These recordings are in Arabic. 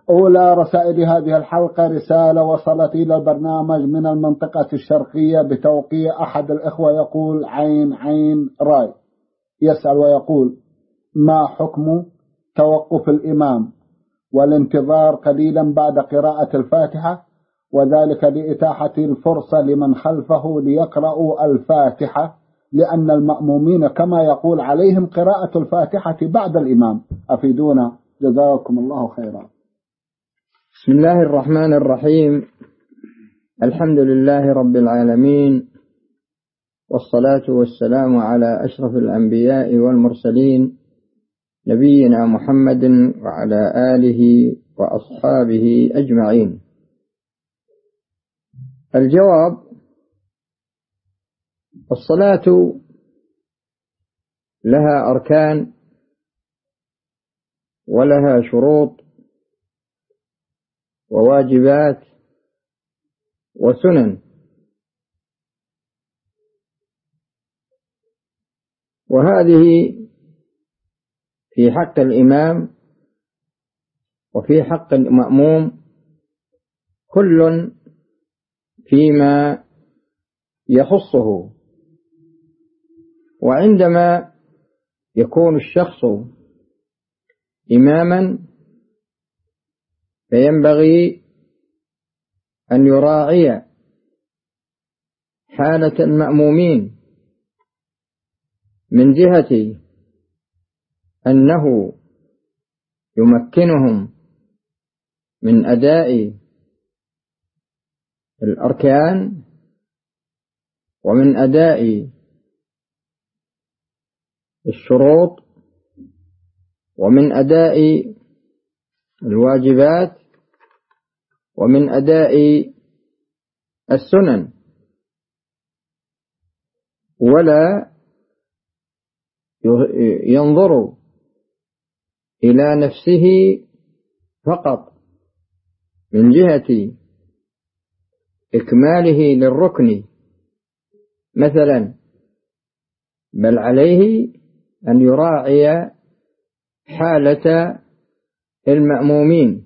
أولى رسائل هذه الحلقة رسالة وصلت إلى البرنامج من المنطقة الشرقية بتوقيع أحد الإخوة، يقول عين راي، يسأل ويقول: ما حكم توقف الإمام والانتظار قليلا بعد قراءة الفاتحة، وذلك لإتاحة الفرصة لمن خلفه ليقرأوا الفاتحة، لأن المأمومين كما يقول عليهم قراءة الفاتحة بعد الإمام؟ أفيدونا جزاكم الله خيرا. بسم الله الرحمن الرحيم. الحمد لله رب العالمين، والصلاة والسلام على أشرف الأنبياء والمرسلين، نبينا محمد وعلى آله وأصحابه أجمعين. الجواب: الصلاة لها أركان ولها شروط وواجبات وسنن، وهذه في حق الإمام وفي حق المأموم كل فيما يخصه. وعندما يكون الشخص إماما فينبغي أن يراعي حالة المأمومين من جهة أنه يمكنهم من أداء الأركان ومن أداء الشروط ومن أداء الواجبات ومن أداء السنن، ولا ينظر إلى نفسه فقط من جهة إكماله للركن مثلا، بل عليه أن يراعي حالة المأمومين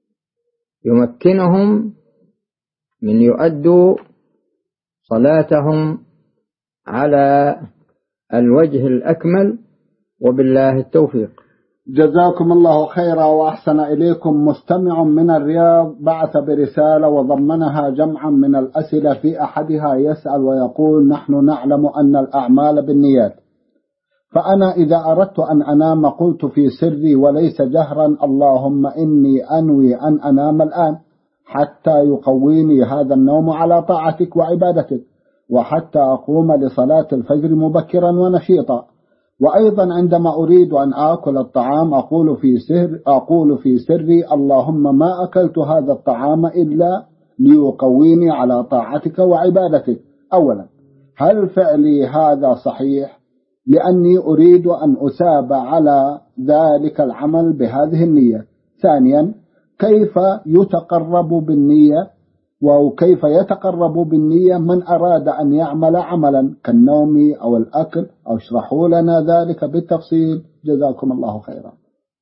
يمكنهم من يؤدوا صلاتهم على الوجه الأكمل، وبالله التوفيق. جزاكم الله خيرا وأحسن إليكم. مستمع من الرياض بعث برسالة وضمنها جمعا من الأسئلة، في أحدها يسأل ويقول: نحن نعلم أن الأعمال بالنيات، فأنا إذا أردت أن أنام قلت في سري وليس جهرا: اللهم إني أنوي أن أنام الآن حتى يقويني هذا النوم على طاعتك وعبادتك، وحتى أقوم لصلاة الفجر مبكرا ونشيطا. وأيضا عندما أريد أن آكل الطعام أقول في سري: اللهم ما أكلت هذا الطعام إلا ليقويني على طاعتك وعبادتك. أولا، هل فعلي هذا صحيح؟ لأني أريد أن أساب على ذلك العمل بهذه النية. ثانيا، كيف يتقرب بالنية، وكيف يتقرب بالنية من أراد أن يعمل عملا كالنوم أو الأكل؟ أو اشرحوا لنا ذلك بالتفصيل جزاكم الله خيرا.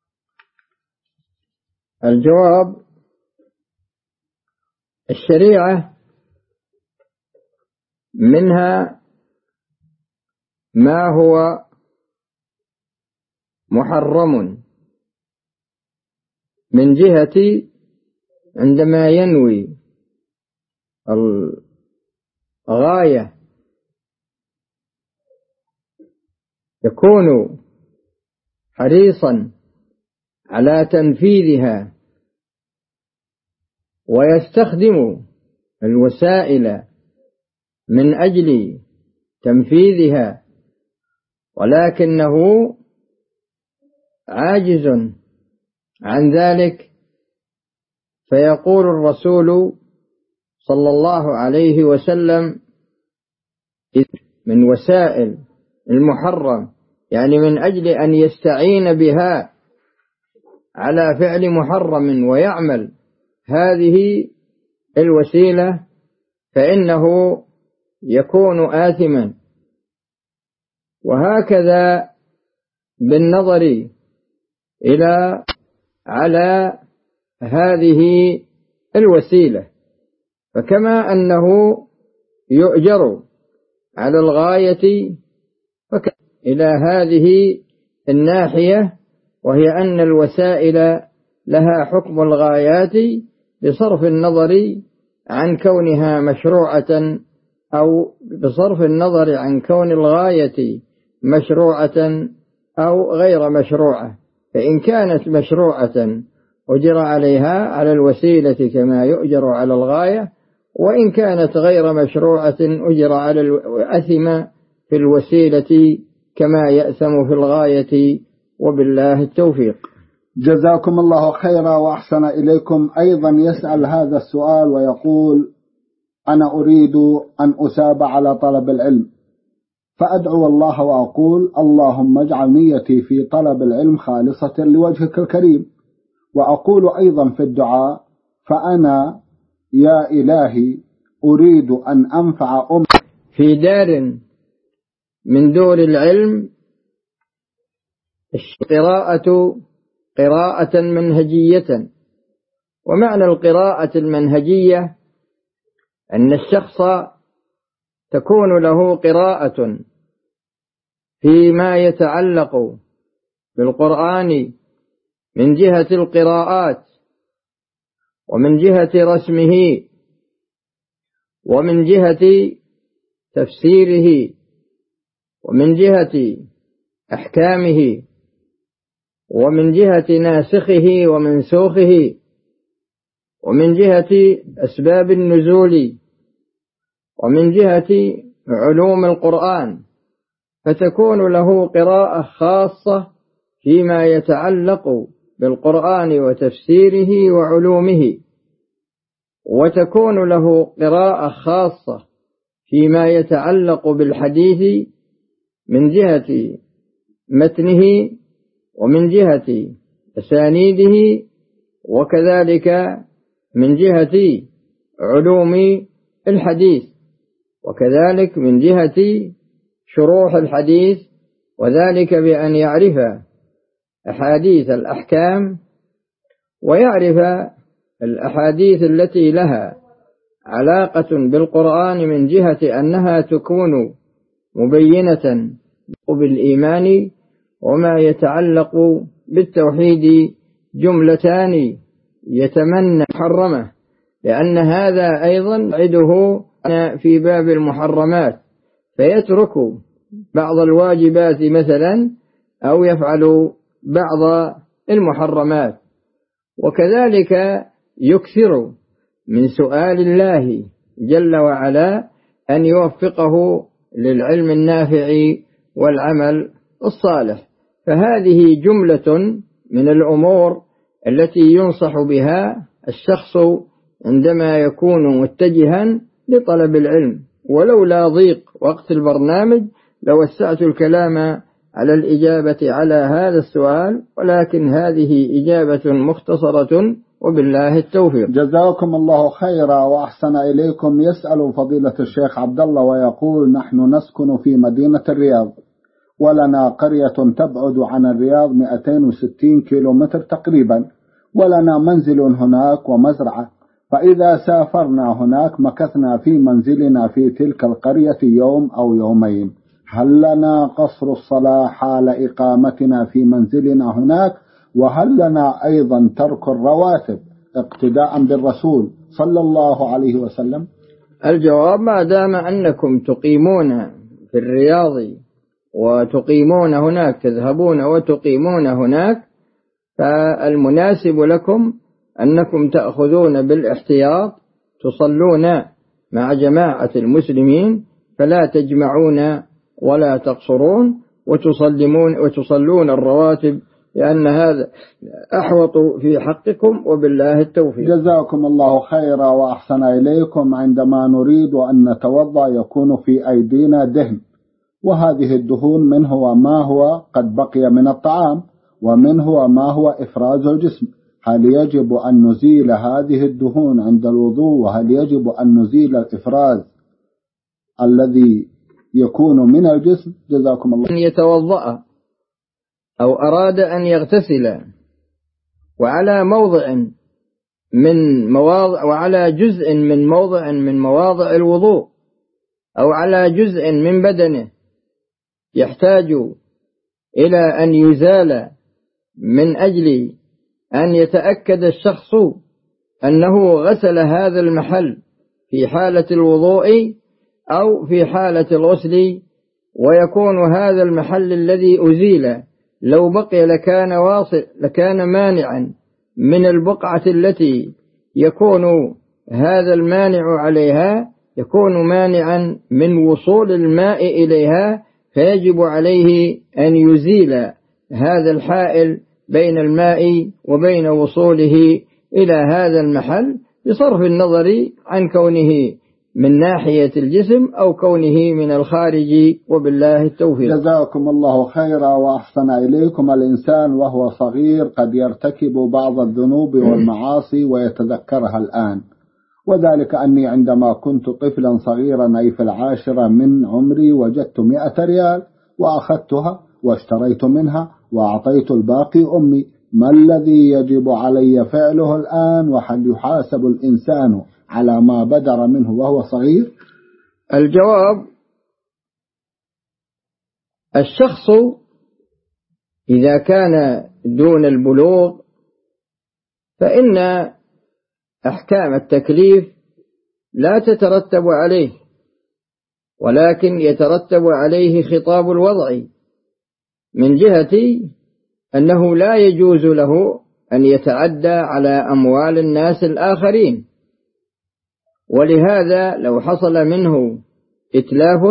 الجواب: الشريعة منها ما هو محرم من جهة عندما ينوي الغاية يكون حريصا على تنفيذها ويستخدم الوسائل من أجل تنفيذها، ولكنه عاجز عن ذلك، فيقول الرسول صلى الله عليه وسلم: من وسائل المحرم، يعني من أجل أن يستعين بها على فعل محرم ويعمل هذه الوسيلة، فإنه يكون آثما. وهكذا بالنظر على هذه الوسيلة. فكما أنه يؤجر على الغاية إلى هذه الناحية، وهي أن الوسائل لها حكم الغايات بصرف النظر عن كونها مشروعة أو بصرف النظر عن كون الغاية مشروعة أو غير مشروعة. فإن كانت مشروعة أجر عليها على الوسيلة كما يؤجر على الغاية، وإن كانت غير مشروعة أجر على الأثم في الوسيلة كما يأثم في الغاية، وبالله التوفيق. جزاكم الله خيرا وأحسن إليكم. أيضا يسأل هذا السؤال ويقول: أنا أريد أن أساب على طلب العلم، فأدعو الله وأقول: اللهم اجعل نيتي في طلب العلم خالصة لوجهك الكريم، وأقول أيضا في الدعاء: فأنا يا إلهي أريد أن أنفع في دار من دور العلم قراءة منهجية. ومعنى القراءة المنهجية أن الشخص تكون له قراءة فيما يتعلق بالقرآن من جهة القراءات، ومن جهة رسمه، ومن جهة تفسيره، ومن جهة أحكامه، ومن جهة ناسخه ومنسوخه، ومن جهة أسباب النزول، ومن جهة علوم القرآن. فتكون له قراءة خاصة فيما يتعلق بالقرآن وتفسيره وعلومه، وتكون له قراءة خاصة فيما يتعلق بالحديث من جهة متنه ومن جهة أسانيده، وكذلك من جهة علوم الحديث، وكذلك من جهة شروح الحديث، وذلك بأن يعرف أحاديث الأحكام، ويعرف الأحاديث التي لها علاقة بالقرآن من جهة أنها تكون مبينة بالإيمان وما يتعلق بالتوحيد جملتان يتمنى محرمة، لأن هذا أيضا عده في باب المحرمات، فيترك بعض الواجبات مثلا أو يفعل بعض المحرمات. وكذلك يكثر من سؤال الله جل وعلا أن يوفقه للعلم النافع والعمل الصالح. فهذه جملة من الأمور التي ينصح بها الشخص عندما يكون متجها لطلب العلم. ولولا ضيق وقت البرنامج لوسعت الكلام على الإجابة على هذا السؤال، ولكن هذه إجابة مختصرة، وبالله التوفيق. جزاكم الله خيرا وأحسن إليكم. يسأل فضيلة الشيخ عبد الله ويقول: نحن نسكن في مدينة الرياض، ولنا قرية تبعد عن الرياض 260 كيلومتر تقريبا، ولنا منزل هناك ومزرعة، فإذا سافرنا هناك مكثنا في منزلنا في تلك القرية يوم أو يومين، هل لنا قصر الصلاة حال إقامتنا في منزلنا هناك؟ وهل لنا أيضا ترك الرواتب اقتداء بالرسول صلى الله عليه وسلم؟ الجواب: ما دام أنكم تقيمون في الرياض وتقيمون هناك، تذهبون وتقيمون هناك، فالمناسب لكم أنكم تأخذون بالاحتياط، تصلون مع جماعة المسلمين، فلا تجمعون ولا تقصرون، وتصلون الرواتب، لأن هذا أحوط في حقكم، وبالله التوفيق. جزاكم الله خيرا وأحسن إليكم. عندما نريد أن نتوضأ يكون في أيدينا دهن، وهذه الدهون منه ما هو قد بقي من الطعام، ومنه ما هو إفراز الجسم، هل يجب أن نزيل هذه الدهون عند الوضوء؟ وهل يجب أن نزيل الإفراز الذي يكون من الجسم؟ جزاكم الله. أن يتوضأ أو أراد أن يغتسل وعلى موضع من مواضع وعلى جزء من موضع من مواضع الوضوء أو على جزء من بدنه يحتاج إلى أن يزال من أجل أن يتأكد الشخص أنه غسل هذا المحل في حالة الوضوء أو في حالة الغسل، ويكون هذا المحل الذي أزيل لو بقي لكان مانعا من البقعة التي يكون هذا المانع عليها، يكون مانعا من وصول الماء إليها، فيجب عليه أن يزيل هذا الحائل بين الماء وبين وصوله إلى هذا المحل، بصرف النظر عن كونه من ناحية الجسم أو كونه من الخارج، وبالله التوفيق. جزاكم الله خيرا وأحسن إليكم. الإنسان وهو صغير قد يرتكب بعض الذنوب والمعاصي ويتذكرها الآن، وذلك أني عندما كنت طفلا صغيرا أي في 10 من عمري وجدت 100 ريال وأخذتها واشتريت منها وأعطيت الباقي أمي. ما الذي يجب علي فعله الآن؟ وهل يحاسب الإنسان على ما بدر منه وهو صغير؟ الجواب: الشخص إذا كان دون البلوغ فإن أحكام التكليف لا تترتب عليه، ولكن يترتب عليه خطاب الوضع، من جهة أنه لا يجوز له أن يتعدى على أموال الناس الآخرين، ولهذا لو حصل منه إتلاف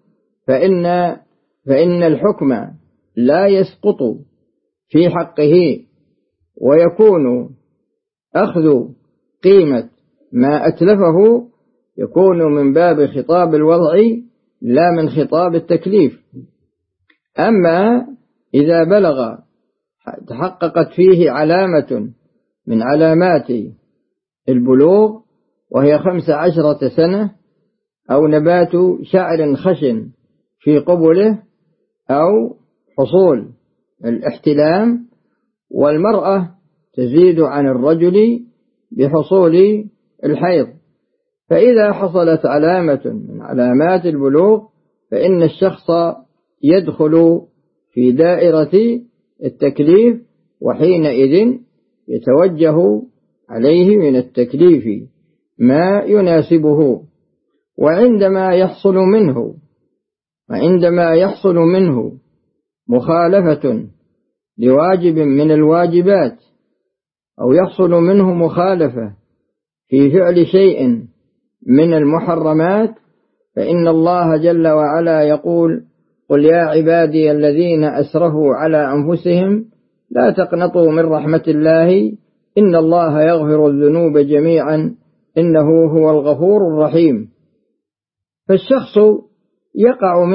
فإن الحكم لا يسقط في حقه، ويكون أخذ قيمة ما أتلفه يكون من باب خطاب الوضع لا من خطاب التكليف. أما إذا بلغ تحققت فيه علامة من علامات البلوغ وهي 15 سنة، أو نبات شعر خشن في قبله، أو حصول الاحتلام، والمرأة تزيد عن الرجل بحصول الحيض، فإذا حصلت علامة من علامات البلوغ فإن الشخص يدخل في دائرة التكليف، وحينئذ يتوجه عليه من التكليف ما يناسبه. وعندما يحصل منه مخالفة لواجب من الواجبات، أو يحصل منه مخالفة في فعل شيء من المحرمات، فإن الله جل وعلا يقول: قل يا عبادي الذين أسرفوا على أنفسهم لا تقنطوا من رحمة الله إن الله يغفر الذنوب جميعا إنه هو الغفور الرحيم. فالشخص يقع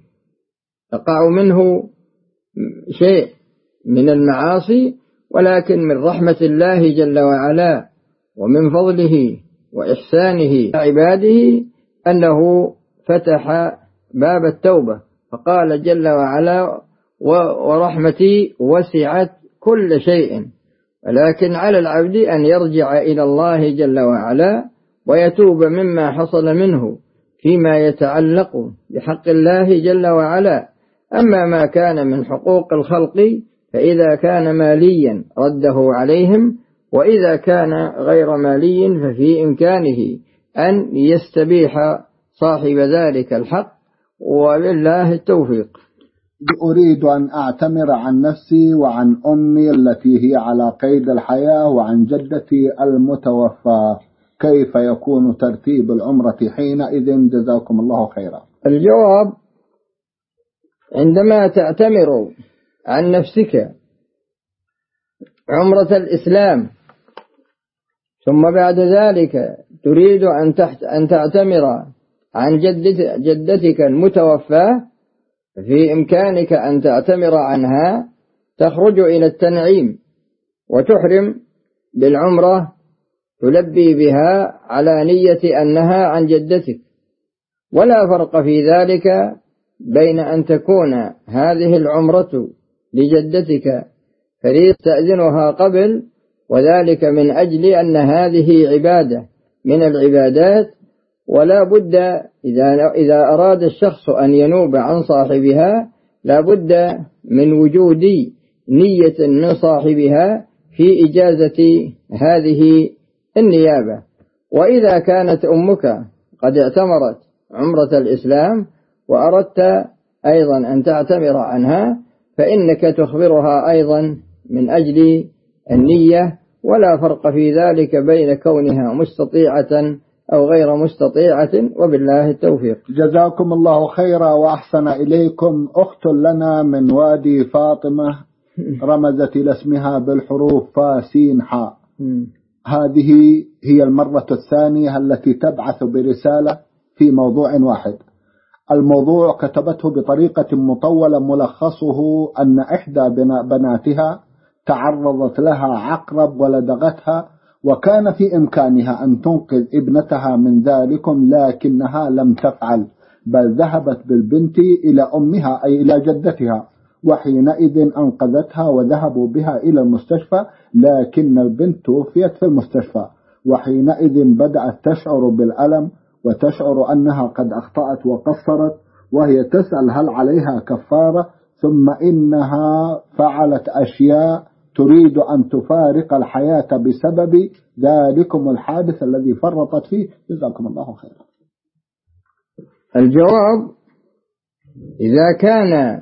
منه شيء من المعاصي، ولكن من رحمة الله جل وعلا ومن فضله وإحسانه عباده أنه فتح باب التوبة، فقال جل وعلا: ورحمتي وسعت كل شيء. ولكن على العبد أن يرجع إلى الله جل وعلا ويتوب مما حصل منه فيما يتعلق بحق الله جل وعلا. أما ما كان من حقوق الخلق فإذا كان ماليا رده عليهم، وإذا كان غير مالي ففي إمكانه أن يستبيح صاحب ذلك الحق، وبالله التوفيق. أريد أن أعتمر عن نفسي وعن أمي التي هي على قيد الحياة وعن جدتي المتوفى، كيف يكون ترتيب العمرة حينئذ؟ جزاكم الله خيرا. الجواب: عندما تعتمر عن نفسك عمرة الإسلام ثم بعد ذلك تريد أن تعتمر عن جدتك المتوفى، في إمكانك أن تعتمر عنها، تخرج إلى التنعيم وتحرم بالعمرة، تلبي بها على نية أنها عن جدتك، ولا فرق في ذلك بين أن تكون هذه العمرة لجدتك فتستأذنها قبل، وذلك من أجل أن هذه عبادة من العبادات، ولا بد إذا أراد الشخص أن ينوب عن صاحبها لا بد من وجود نية من صاحبها في إجازة هذه النيابة. وإذا كانت أمك قد اعتمرت عمرة الإسلام وأردت أيضا أن تعتمر عنها فإنك تخبرها أيضا من أجل النية، ولا فرق في ذلك بين كونها مستطيعة أو غير مستطيعة، وبالله التوفيق. جزاكم الله خيرا وأحسن إليكم. أخت لنا من وادي فاطمة رمزت إلى اسمها بالحروف فاسين حاء. هذه هي المرة الثانية التي تبعث برسالة في موضوع واحد. الموضوع كتبته بطريقة مطولة، ملخصه أن إحدى بناتها تعرضت لها عقرب ولدغتها، وكان في إمكانها أن تنقذ ابنتها من ذلكم، لكنها لم تفعل، بل ذهبت بالبنت إلى أمها أي إلى جدتها، وحينئذ أنقذتها وذهبوا بها إلى المستشفى، لكن البنت توفيت في المستشفى. وحينئذ بدأت تشعر بالألم وتشعر أنها قد أخطأت وقصرت، وهي تسأل هل عليها كفارة، ثم إنها فعلت أشياء تريد أن تفارق الحياة بسبب ذلكم الحادث الذي فرطت فيه. جزاكم الله خيرا. الجواب إذا كان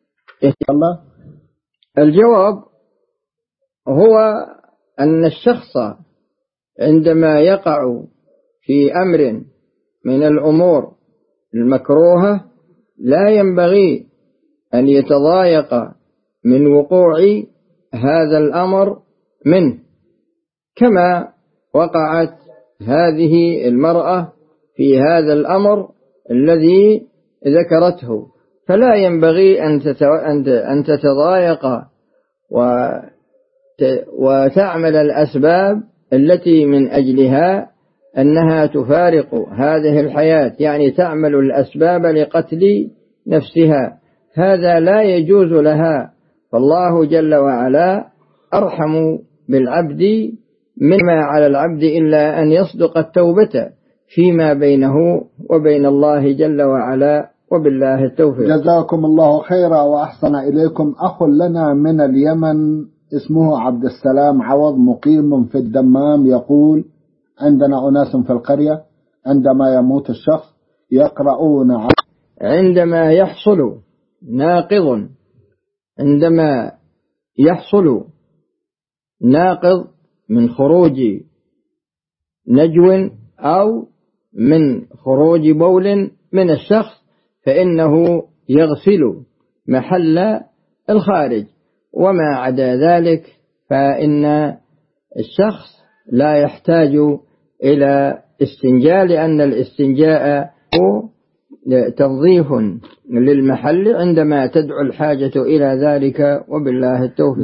الجواب هو أن الشخص عندما يقع في أمر من الأمور المكروهة لا ينبغي أن يتضايق من وقوع هذا الأمر منه، كما وقعت هذه المرأة في هذا الأمر الذي ذكرته، فلا ينبغي أن تتضايق وتعمل الأسباب التي من أجلها أنها تفارق هذه الحياة، يعني تعمل الأسباب لقتل نفسها، هذا لا يجوز لها. فالله جل وعلا أرحم بالعبد مما على العبد إلا أن يصدق التوبة فيما بينه وبين الله جل وعلا، وبالله التوفيق. جزاكم الله خيرا وأحسن إليكم. أخ لنا من اليمن اسمه عبد السلام عوض مقيم في الدمام يقول: عندنا أناس في القرية عندما يموت الشخص يقرؤون عندما يحصل ناقض من خروج نجو أو من خروج بول من الشخص فإنه يغسل محل الخارج، وما عدا ذلك فإن الشخص لا يحتاج إلى استنجاء، لأن الاستنجاء هو تنظيف للمحل عندما تدعو الحاجة إلى ذلك، وبالله التوفيق.